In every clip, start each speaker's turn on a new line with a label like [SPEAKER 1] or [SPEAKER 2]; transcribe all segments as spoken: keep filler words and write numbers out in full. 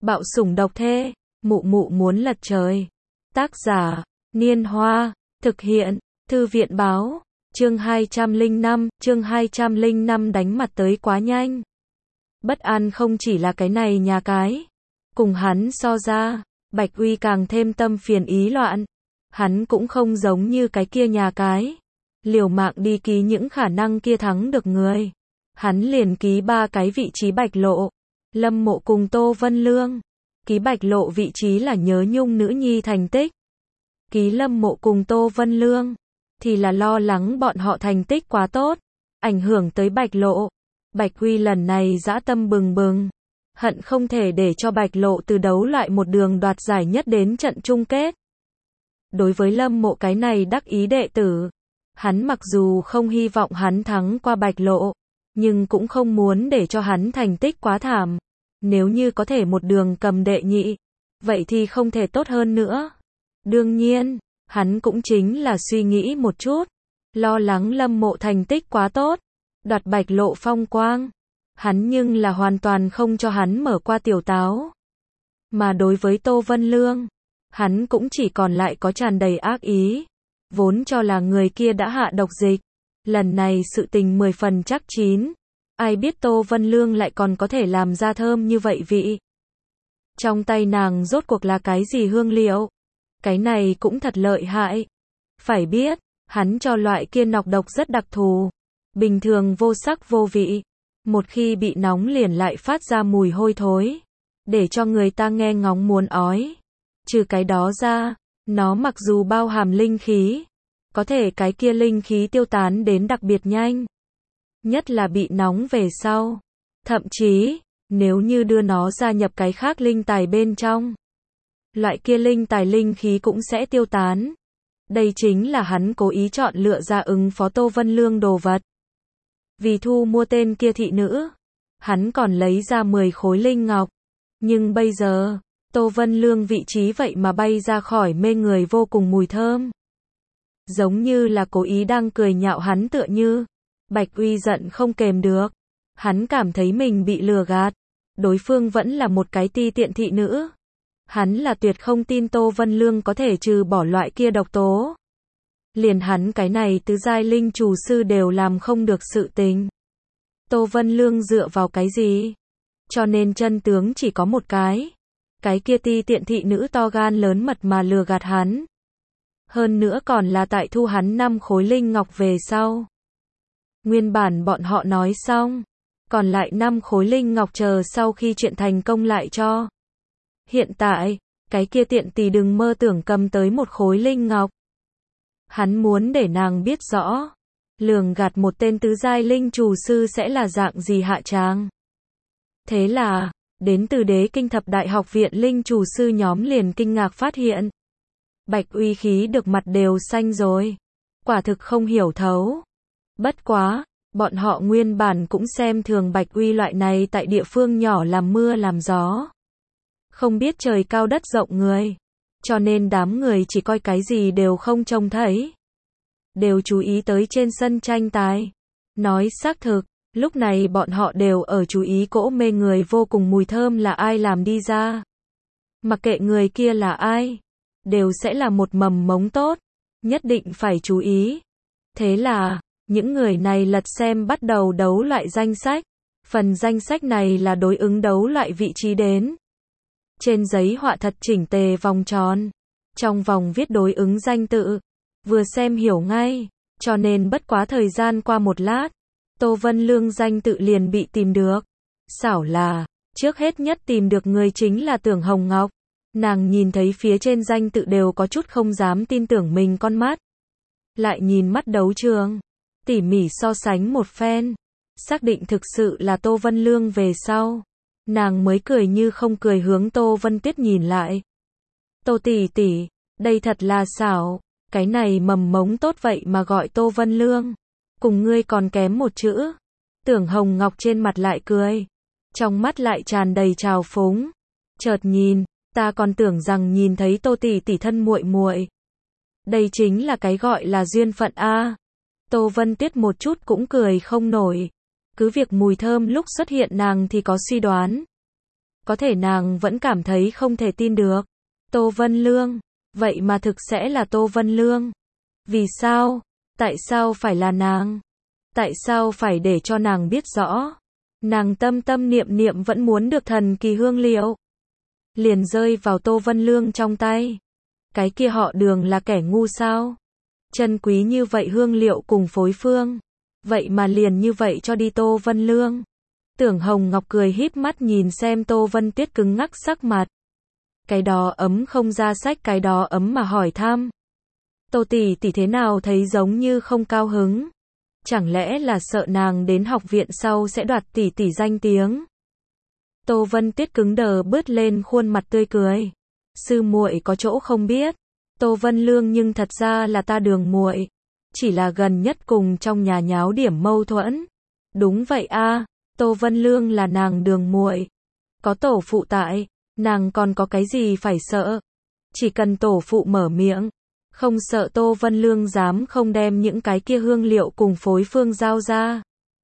[SPEAKER 1] Bạo sủng độc thê, mụ mụ muốn lật trời. Tác giả, Niên Hoa, thực hiện, Thư viện báo, chương hai trăm lẻ năm, chương hai trăm lẻ năm đánh mặt tới quá nhanh. Bất an không chỉ là cái này nhà cái. Cùng hắn so ra, Bạch Uy càng thêm tâm phiền ý loạn. Hắn cũng không giống như cái kia nhà cái. Liều mạng đi ký những khả năng kia thắng được người. Hắn liền ký ba cái vị trí Bạch Lộ, Lâm Mộ cùng Tô Vân Lương. Ký Bạch Lộ vị trí là nhớ nhung nữ nhi thành tích. Ký Lâm Mộ cùng Tô Vân Lương thì là lo lắng bọn họ thành tích quá tốt, ảnh hưởng tới Bạch Lộ. Bạch Uy lần này dã tâm bừng bừng, hận không thể để cho Bạch Lộ từ đấu loại một đường đoạt giải nhất đến trận chung kết. Đối với Lâm Mộ cái này đắc ý đệ tử, hắn mặc dù không hy vọng hắn thắng qua Bạch Lộ, nhưng cũng không muốn để cho hắn thành tích quá thảm. Nếu như có thể một đường cầm đệ nhị, vậy thì không thể tốt hơn nữa. Đương nhiên, hắn cũng chính là suy nghĩ một chút, lo lắng Lâm Mộ thành tích quá tốt, đoạt Bạch Lộ phong quang. Hắn nhưng là hoàn toàn không cho hắn mở qua tiểu táo. Mà đối với Tô Vân Lương, hắn cũng chỉ còn lại có tràn đầy ác ý. Vốn cho là người kia đã hạ độc dịch, lần này sự tình mười phần chắc chín. Ai biết Tô Vân Lương lại còn có thể làm ra thơm như vậy vị. Trong tay nàng rốt cuộc là cái gì hương liệu? Cái này cũng thật lợi hại. Phải biết, hắn cho loại kia nọc độc rất đặc thù. Bình thường vô sắc vô vị. Một khi bị nóng liền lại phát ra mùi hôi thối. Để cho người ta nghe ngóng muốn ói. Trừ cái đó ra, nó mặc dù bao hàm linh khí, có thể cái kia linh khí tiêu tán đến đặc biệt nhanh. Nhất là bị nóng về sau. Thậm chí, nếu như đưa nó gia nhập cái khác linh tài bên trong, loại kia linh tài linh khí cũng sẽ tiêu tán. Đây chính là hắn cố ý chọn lựa ra ứng phó Tô Vân Lương đồ vật. Vì thu mua tên kia thị nữ, hắn còn lấy ra mười khối linh ngọc. Nhưng bây giờ, Tô Vân Lương vị trí vậy mà bay ra khỏi mê người vô cùng mùi thơm. Giống như là cố ý đang cười nhạo hắn tựa như. Bạch Uy giận không kềm được. Hắn cảm thấy mình bị lừa gạt. Đối phương vẫn là một cái ti tiện thị nữ. Hắn là tuyệt không tin Tô Vân Lương có thể trừ bỏ loại kia độc tố. Liền hắn cái này tứ giai linh chủ sư đều làm không được sự tình. Tô Vân Lương dựa vào cái gì? Cho nên chân tướng chỉ có một cái. Cái kia ti tiện thị nữ to gan lớn mật mà lừa gạt hắn. Hơn nữa còn là tại thu hắn năm khối linh ngọc về sau. Nguyên bản bọn họ nói xong, còn lại năm khối linh ngọc chờ sau khi chuyện thành công lại cho. Hiện tại, cái kia tiện tỳ đừng mơ tưởng cầm tới một khối linh ngọc. Hắn muốn để nàng biết rõ, lường gạt một tên tứ giai linh chủ sư sẽ là dạng gì hạ tràng. Thế là, đến từ Đế Kinh Thập Đại Học viện linh chủ sư nhóm liền kinh ngạc phát hiện. Bạch Uy khí được mặt đều xanh rồi. Quả thực không hiểu thấu. Bất quá, bọn họ nguyên bản cũng xem thường Bạch Uy loại này tại địa phương nhỏ làm mưa làm gió. Không biết trời cao đất rộng người. Cho nên đám người chỉ coi cái gì đều không trông thấy. Đều chú ý tới trên sân tranh tài. Nói xác thực, lúc này bọn họ đều ở chú ý cỗ mê người vô cùng mùi thơm là ai làm đi ra. Mặc kệ người kia là ai, đều sẽ là một mầm mống tốt. Nhất định phải chú ý. Thế là, những người này lật xem bắt đầu đấu loại danh sách. Phần danh sách này là đối ứng đấu loại vị trí đến. Trên giấy họa thật chỉnh tề vòng tròn. Trong vòng viết đối ứng danh tự. Vừa xem hiểu ngay. Cho nên bất quá thời gian qua một lát, Tô Vân Lương danh tự liền bị tìm được. Xảo là, trước hết nhất tìm được người chính là Tưởng Hồng Ngọc. Nàng nhìn thấy phía trên danh tự đều có chút không dám tin tưởng mình con mắt. Lại nhìn mắt đấu trường, tỉ mỉ so sánh một phen, xác định thực sự là Tô Vân Lương về sau. Nàng mới cười như không cười hướng Tô Vân Tuyết nhìn lại. Tô tỷ tỷ, đây thật là xảo, cái này mầm mống tốt vậy mà gọi Tô Vân Lương. Cùng ngươi còn kém một chữ. Tưởng Hồng Ngọc trên mặt lại cười. Trong mắt lại tràn đầy trào phúng. Chợt nhìn, ta còn tưởng rằng nhìn thấy Tô tỷ tỷ thân muội muội. Đây chính là cái gọi là duyên phận a. Tô Vân Tuyết một chút cũng cười không nổi. Cứ việc mùi thơm lúc xuất hiện nàng thì có suy đoán. có thể nàng vẫn cảm thấy không thể tin được. Tô Vân Lương, vậy mà thực sẽ là Tô Vân Lương. Vì sao? Tại sao phải là nàng? Tại sao phải để cho nàng biết rõ? Nàng tâm tâm niệm niệm vẫn muốn được thần kỳ hương liệu. Liền rơi vào Tô Vân Lương trong tay. Cái kia họ Đường là kẻ ngu sao? Chân quý như vậy hương liệu cùng phối phương. Vậy mà liền như vậy cho đi Tô Vân Lương. Tưởng Hồng Ngọc cười híp mắt nhìn xem Tô Vân Tuyết cứng ngắc sắc mặt. Cái đó ấm không ra sách cái đó ấm mà hỏi thăm. Tô tỷ tỷ thế nào thấy giống như không cao hứng? Chẳng lẽ là sợ nàng đến học viện sau sẽ đoạt tỷ tỷ danh tiếng? Tô Vân Tuyết cứng đờ bứt lên khuôn mặt tươi cười. Sư muội có chỗ không biết. Tô Vân Lương nhưng thật ra là ta Đường muội, chỉ là gần nhất cùng trong nhà nháo điểm mâu thuẫn. Đúng vậy a, Tô Vân Lương là nàng Đường muội, có tổ phụ tại, nàng còn có cái gì phải sợ? Chỉ cần tổ phụ mở miệng, không sợ Tô Vân Lương dám không đem những cái kia hương liệu cùng phối phương giao ra.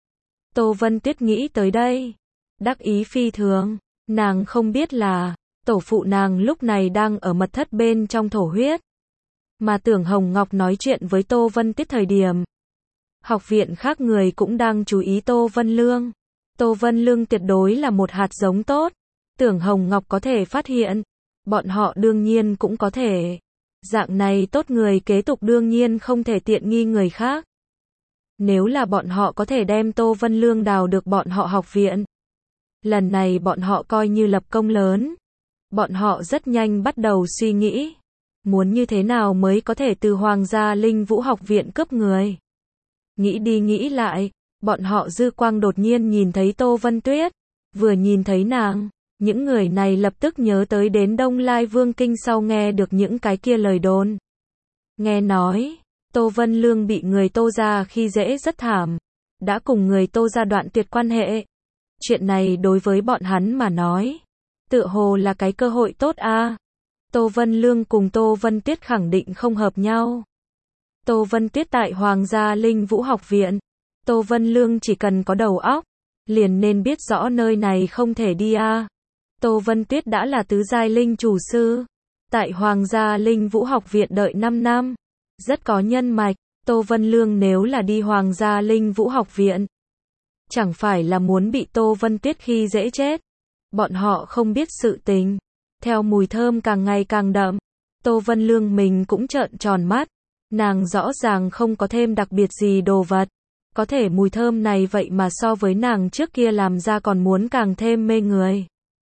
[SPEAKER 1] Tô Vân Tuyết nghĩ tới đây, đắc ý phi thường, nàng không biết là tổ phụ nàng lúc này đang ở mật thất bên trong thổ huyết. Mà Tưởng Hồng Ngọc nói chuyện với Tô Vân Tuyết thời điểm, học viện khác người cũng đang chú ý Tô Vân Lương. Tô Vân Lương tuyệt đối là một hạt giống tốt. Tưởng Hồng Ngọc có thể phát hiện, bọn họ đương nhiên cũng có thể. Dạng này tốt người kế tục đương nhiên không thể tiện nghi người khác. Nếu là bọn họ có thể đem Tô Vân Lương đào được bọn họ học viện, lần này bọn họ coi như lập công lớn. Bọn họ rất nhanh bắt đầu suy nghĩ, muốn như thế nào mới có thể từ Hoàng gia Linh Vũ học viện cướp người. Nghĩ đi nghĩ lại, bọn họ dư quang đột nhiên nhìn thấy Tô Vân Tuyết. Vừa nhìn thấy nàng, những người này lập tức nhớ tới đến Đông Lai Vương Kinh sau nghe được những cái kia lời đồn. Nghe nói, Tô Vân Lương bị người Tô gia khi dễ rất thảm, đã cùng người Tô gia đoạn tuyệt quan hệ. Chuyện này đối với bọn hắn mà nói, tựa hồ là cái cơ hội tốt a. Tô Vân Lương cùng Tô Vân Tuyết khẳng định không hợp nhau. Tô Vân Tuyết tại Hoàng gia Linh Vũ học viện, Tô Vân Lương chỉ cần có đầu óc, liền nên biết rõ nơi này không thể đi a. Tô Vân Tuyết đã là tứ giai linh chủ sư, tại Hoàng gia Linh Vũ học viện đợi năm năm, rất có nhân mạch. Tô Vân Lương nếu là đi Hoàng gia Linh Vũ học viện, chẳng phải là muốn bị Tô Vân Tuyết khi dễ chết. Bọn họ không biết sự tình. Theo mùi thơm càng ngày càng đậm, Tô Vân Lương mình cũng trợn tròn mắt. Nàng rõ ràng không có thêm đặc biệt gì đồ vật. Có thể mùi thơm này vậy mà so với nàng trước kia làm ra còn muốn càng thêm mê người.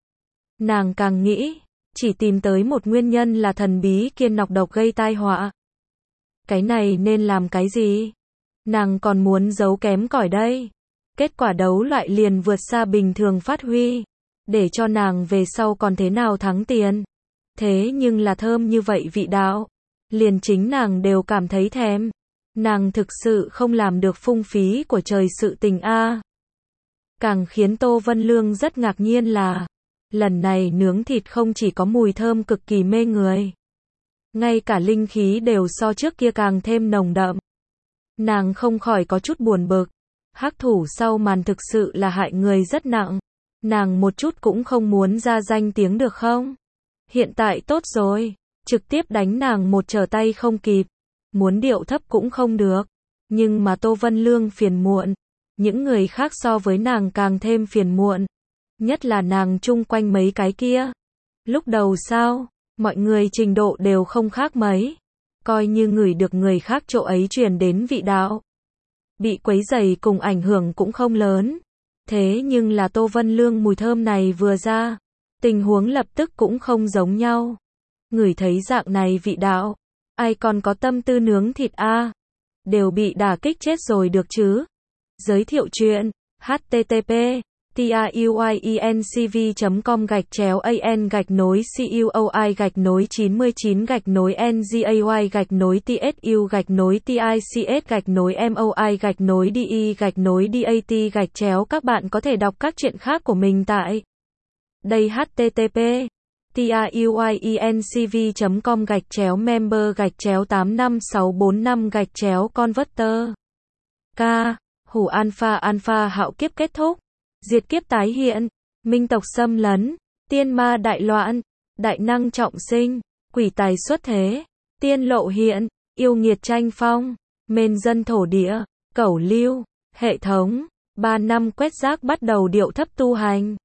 [SPEAKER 1] Nàng càng nghĩ, chỉ tìm tới một nguyên nhân là thần bí kia nọc độc gây tai họa. Cái này nên làm cái gì? Nàng còn muốn giấu kém cỏi đây. Kết quả đấu loại liền vượt xa bình thường phát huy. Để cho nàng về sau còn thế nào thắng tiền. Thế nhưng là thơm như vậy vị đạo, liền chính nàng đều cảm thấy thèm. Nàng thực sự không làm được phung phí của trời sự tình a. Càng khiến Tô Vân Lương rất ngạc nhiên là, lần này nướng thịt không chỉ có mùi thơm cực kỳ mê người, ngay cả linh khí đều so trước kia càng thêm nồng đậm. Nàng không khỏi có chút buồn bực. Hắc thủ sau màn thực sự là hại người rất nặng. Nàng một chút cũng không muốn ra danh tiếng được không? Hiện tại tốt rồi, trực tiếp đánh nàng một trở tay không kịp. Muốn điệu thấp cũng không được. Nhưng mà Tô Vân Lương phiền muộn. Những người khác so với nàng càng thêm phiền muộn. Nhất là nàng chung quanh mấy cái kia. Lúc đầu sao, mọi người trình độ đều không khác mấy. Coi như ngửi được người khác chỗ ấy truyền đến vị đạo. Bị quấy rầy cùng ảnh hưởng cũng không lớn. Thế nhưng là Tô Vân Lương mùi thơm này vừa ra, tình huống lập tức cũng không giống nhau. Ngửi thấy dạng này vị đạo, ai còn có tâm tư nướng thịt a? À? Đều bị đả kích chết rồi được chứ. Giới thiệu chuyện http truyencv chấm com gạch chéo an gạch nối cuoi gạch nối chín mươi chín gạch nối ngay gạch nối tsu gạch nối tics gạch nối moi gạch nối de gạch nối dat gạch chéo. Các bạn có thể đọc các chuyện khác của mình tại đây. Http truyencv chấm com gạch chéo member gạch chéo tám năm sáu bốn năm gạch chéo converter. K. Hủ alpha alpha hạo kiếp kết thúc. Diệt kiếp tái hiện, minh tộc xâm lấn, tiên ma đại loạn, đại năng trọng sinh, quỷ tài xuất thế, tiên lộ hiện, yêu nghiệt tranh phong, mên dân thổ địa, cẩu lưu, hệ thống, ba năm quét rác bắt đầu điệu thấp tu hành.